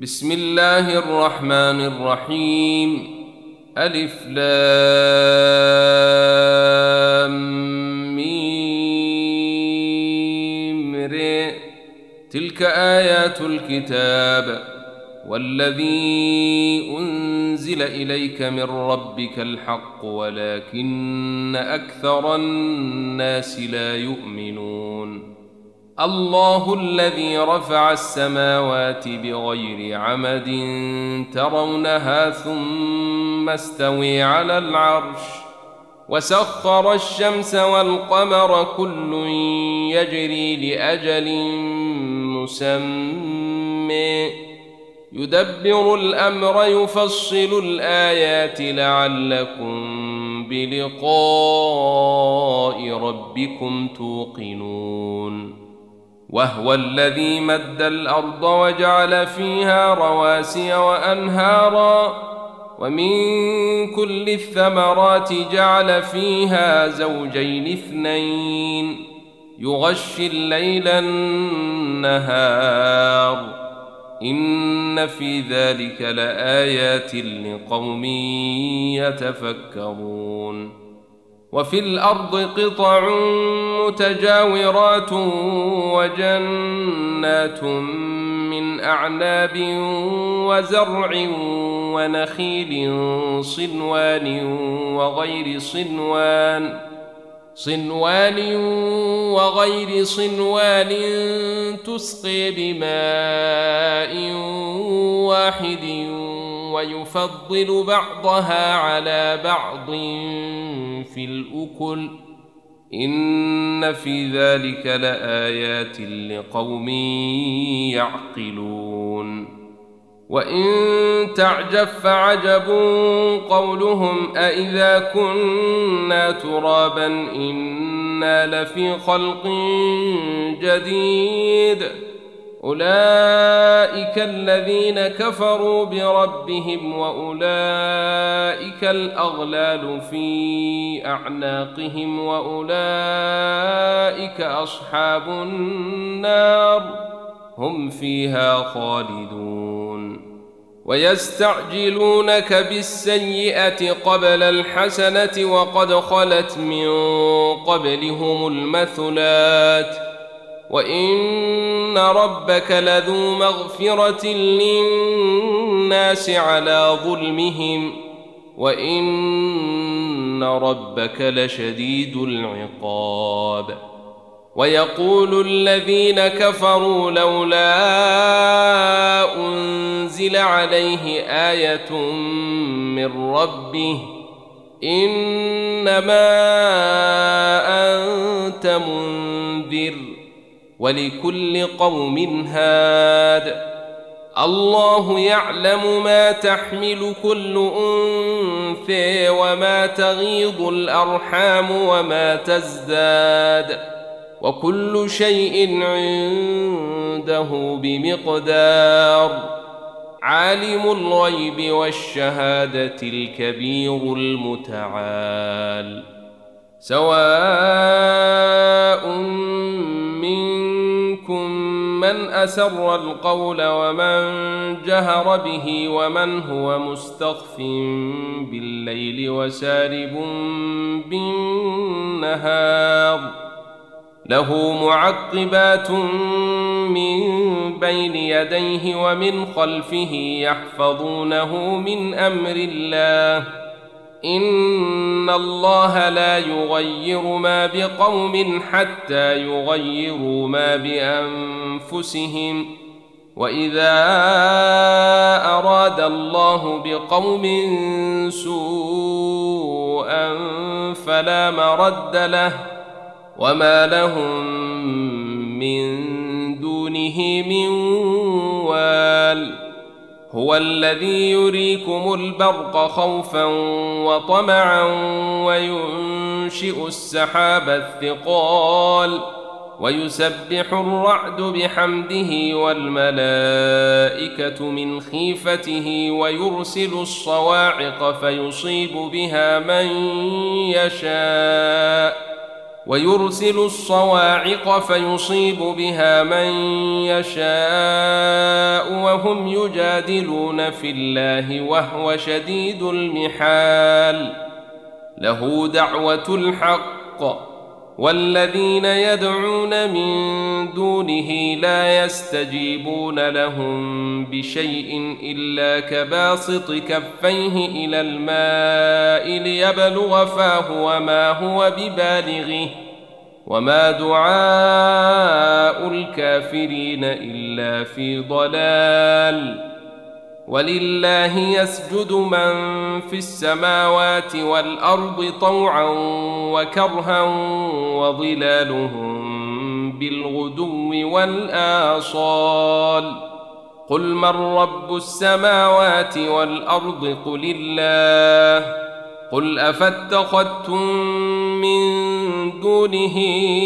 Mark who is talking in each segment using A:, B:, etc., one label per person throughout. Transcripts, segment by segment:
A: بسم الله الرحمن الرحيم. ألف لام ميم ر. تلك آيات الكتاب والذي أنزل إليك من ربك الحق ولكن أكثر الناس لا يؤمنون. الله الذي رفع السماوات بغير عمد ترونها ثم استوي على العرش وسخر الشمس والقمر كل يجري لأجل مسمى يدبر الأمر يفصل الآيات لعلكم بلقاء ربكم توقنون. وهو الذي مد الأرض وجعل فيها رواسي وأنهارا ومن كل الثمرات جعل فيها زوجين اثنين يغشي الليل النهار إن في ذلك لآيات لقوم يتفكرون. وفي الأرض قطع متجاورات وجنات من أعناب وزرع ونخيل صنوان وغير صنوان تسقي بماء واحد ويفضل بعضها على بعض في الأكل إن في ذلك لآيات لقوم يعقلون. وإن تعجب فعجب قولهم أإذا كنا ترابا إنا لفي خلق جديد أولئك الذين كفروا بربهم وأولئك الأغلال في أعناقهم وأولئك أصحاب النار هم فيها خالدون. ويستعجلونك بالسيئة قبل الحسنة وقد خلت من قبلهم المثلات وإن ربك لذو مغفرة للناس على ظلمهم وإن ربك لشديد العقاب. ويقول الذين كفروا لولا أنزل عليه آية من ربه إنما أنت منذر ولكل قوم هاد الله يعلم ما تحمل كل أنثى وما تغيض الأرحام وما تزداد وكل شيء عنده بمقدار. عالم الغيب والشهادة الكبير المتعال. سواء منكم من أسر القول ومن جهر به ومن هو مستخف بالليل وسارب بالنهار له معقبات من بين يديه ومن خلفه يحفظونه من أمر الله إن الله لا يغير ما بقوم حتى يغيروا ما بأنفسهم وإذا أراد الله بقوم سوءا فلا مرد له وما لهم من دونه من وال. هو الذي يريكم البرق خوفا وطمعا وينشئ السحاب الثقال ويسبح الرعد بحمده والملائكة من خيفته ويرسل الصواعق فيصيب بها من يشاء ويرسل الصواعق فيصيب بها من يشاء وهم يجادلون في الله وهو شديد المحال. له دعوة الحق والذين يدعون من دونه لا يستجيبون لهم بشيء إلا كباسط كفيه إلى الماء ليبلغ فاه وما هو ببالغه وما دعاء الكافرين إلا في ضلال. ولله يسجد من في السماوات والأرض طوعا وكرها وظلالهم بالغدو والآصال. قل من رب السماوات والأرض قل الله. قل أفاتخذتم من دونه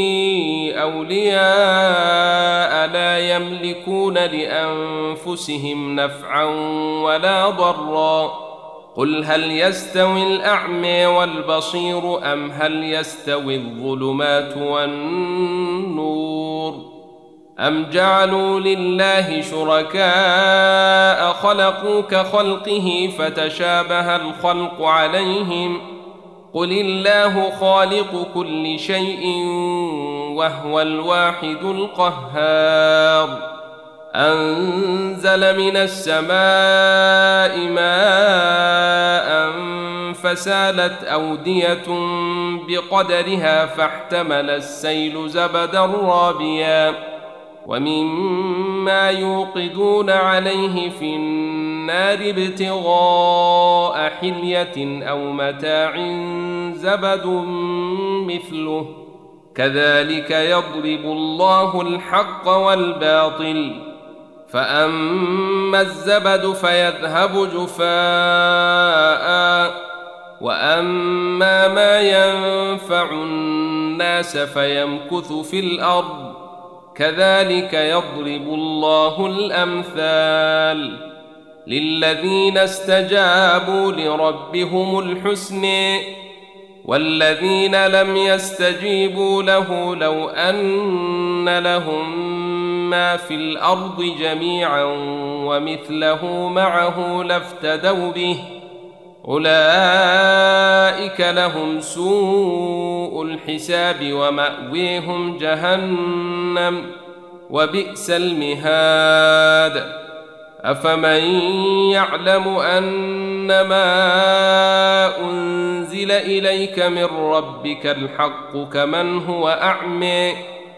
A: أولياء لا يملكون لأنفسهم نفعا ولا ضرا. قل هل يستوي الأعمى والبصير أم هل يستوي الظلمات والنور أم جعلوا لله شركاء خلقوا كخلقه فتشابه الخلق عليهم. قل الله خالق كل شيء وهو الواحد القهار. أنزل من السماء ماء فسالت أودية بقدرها فاحتمل السيل زبدا رابيا ومما يوقدون عليه في النار ابتغاء حلية أو متاع زبد مثله كذلك يضرب الله الحق والباطل. فأما الزبد فيذهب جفاء وأما ما ينفع الناس فيمكث في الأرض كذلك يضرب الله الأمثال. للذين استجابوا لربهم الحسنى والذين لم يستجيبوا له لو أن لهم ما في الأرض جميعا ومثله معه لافتدوا به أولئك لهم سوء الحساب ومأويهم جهنم وبئس المهاد. أفمن يعلم أنما أنزل إليك من ربك الحق كمن هو أعمى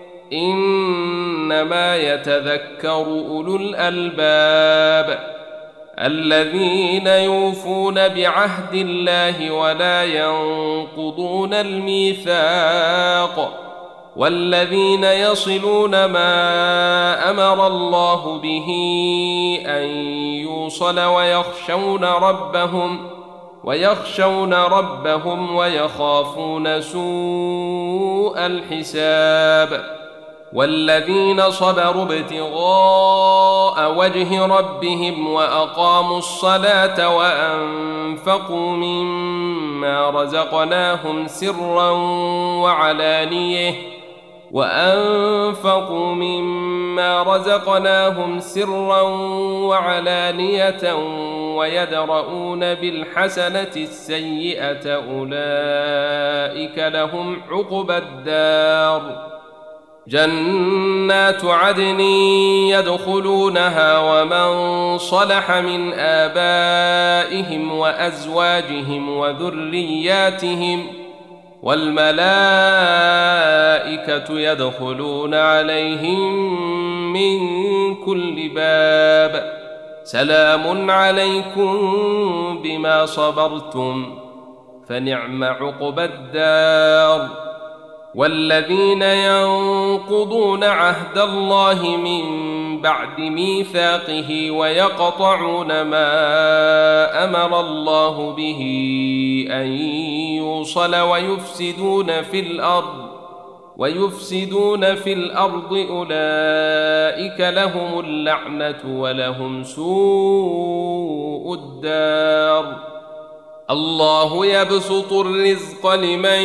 A: إنما يتذكر أولو الألباب الذين يوفون بعهد الله ولا ينقضون الميثاق والذين يصلون ما أمر الله به أن يوصل ويخشون ربهم ويخافون سوء الحساب. والذين صبروا ابتغاء وجه ربهم وأقاموا الصلاة وأنفقوا مما رزقناهم سرا وعلانية ويدرؤون بالحسنة السيئة أولئك لهم عقبى الدار. جنات عدن يدخلونها ومن صلح من آبائهم وأزواجهم وذرياتهم والملائكة يدخلون عليهم من كل باب سلام عليكم بما صبرتم فنعم عقبى الدار. والذين ينقضون عهد الله من بعد ميثاقه ويقطعون ما أمر الله به أن يوصل ويفسدون في الأرض أولئك لهم اللعنة ولهم سوء الدار. الله يبسط الرزق لمن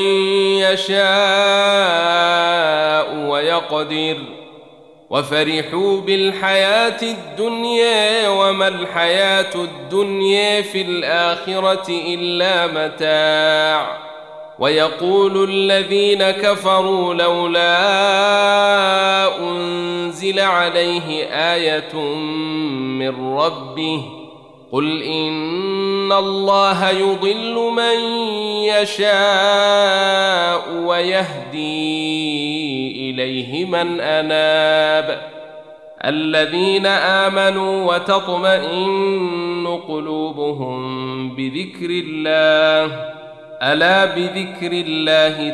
A: يشاء ويقدر وفرحوا بالحياة الدنيا وما الحياة الدنيا في الآخرة إلا متاع ويقول الذين كفروا لولا أنزل عليه آية من ربه قل إن الله يضل من يشاء ويهدي إليه من أناب الذين آمنوا وتطمئن قلوبهم بذكر الله ألا بذكر الله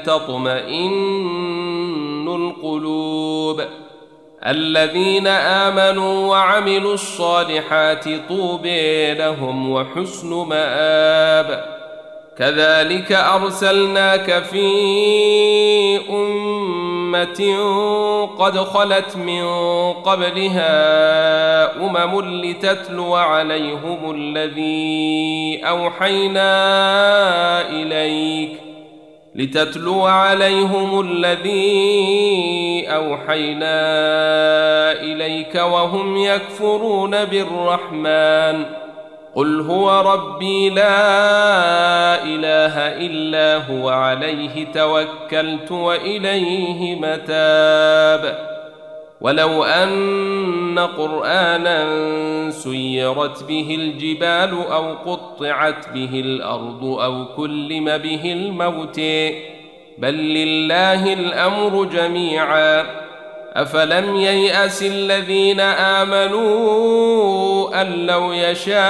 A: تطمئن القلوب الذين آمنوا وعملوا الصالحات طوبى لهم وحسن مآب كذلك أرسلناك في أمة قد خلت من قبلها لتتلو عليهم الذي أوحينا إليك وهم يكفرون بالرحمن قل هو ربي لا إله إلا هو عليه توكلت وإليه متاب ولو أن قرآنا سيرت به الجبال أو قطعت به الأرض أو كلم به الموت بل لله الأمر جميعا أفلم ييأس الذين آمنوا أن لو يشاء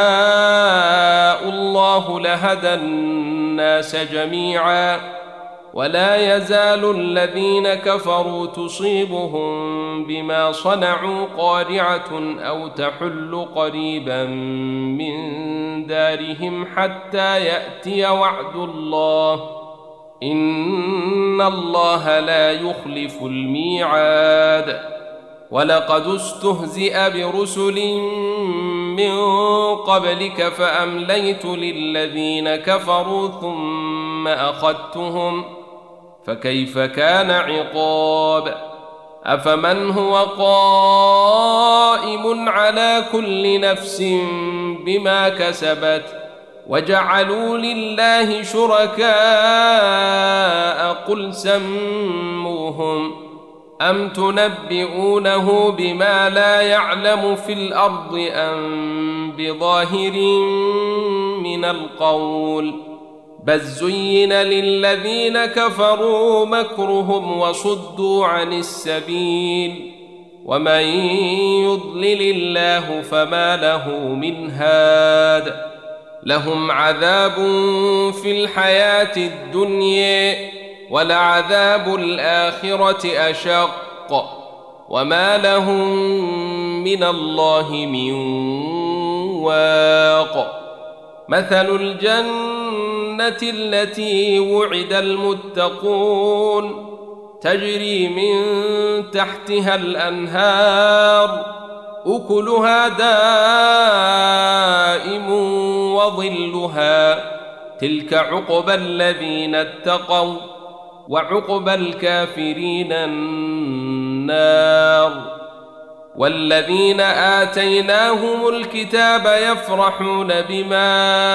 A: الله لهدى الناس جميعا ولا يزال الذين كفروا تصيبهم بما صنعوا قارعة أو تحل قريبا من دارهم حتى يأتي وعد الله إن الله لا يخلف الميعاد ولقد استهزئ برسل من قبلك فأمليت للذين كفروا ثم أخذتهم فكيف كان عقاب أفمن هو قائم على كل نفس بما كسبت وجعلوا لله شركاء قل سموهم أم تنبئونه بما لا يعلم في الأرض أم بظاهر من القول بل زين للذين كفروا مكرهم وصدوا عن السبيل ومن يضلل الله فما له من هاد لهم عذاب في الحياة الدنيا ولعذاب الآخرة أشق وما لهم من الله من واق مثل الجنة التي وعد المتقون تجري من تحتها الأنهار أكلها دائم وظلها تلك عقبى الذين اتقوا وعقبى الكافرين النار والذين آتيناهم الكتاب يفرحون بما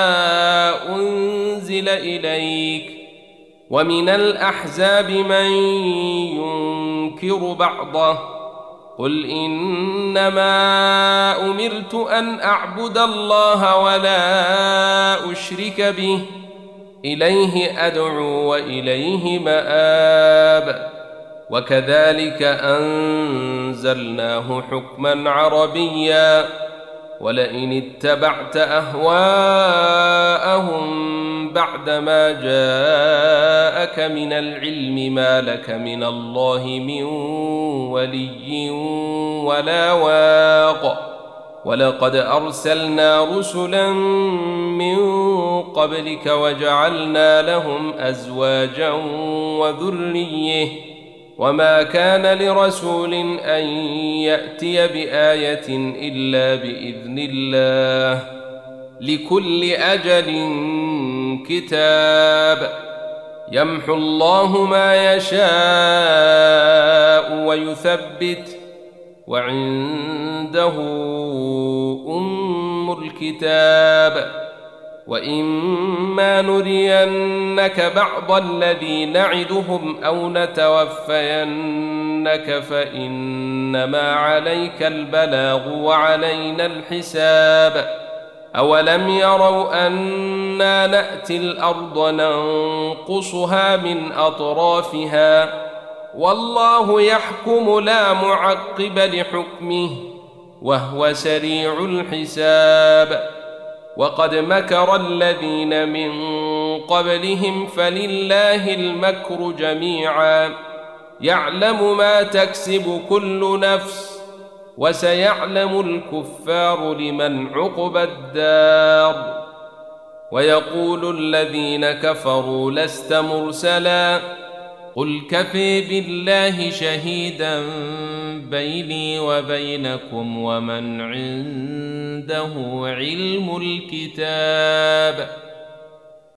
A: أنزل إليك ومن الأحزاب من ينكر بعضه قل إنما أمرت أن أعبد الله ولا أشرك به إليه أدعو وإليه مآب وكذلك أنزلناه حكما عربيا ولئن اتبعت أهواءهم بعدما جاءك من العلم ما لك من الله من ولي ولا واق ولقد أرسلنا رسلا من قبلك وجعلنا لهم أزواجا وذرية وما كان لرسول أن يأتي بآية إلا بإذن الله لكل أجل الكتاب يمحو الله ما يشاء ويثبت وعنده أم الكتاب وإما نرينك بعض الذي نعدهم أو نتوفينك فإنما عليك البلاغ وعلينا الحساب أولم يروا أنا نأتي الأرض ننقصها من أطرافها والله يحكم لا معقب لحكمه وهو سريع الحساب وقد مكر الذين من قبلهم فلله المكر جميعا يعلم ما تكسب كل نفس وسيعلم الكفار لمن عقبى الدار ويقول الذين كفروا لست مرسلا قل كفى بالله شهيدا بيني وبينكم ومن عنده علم الكتاب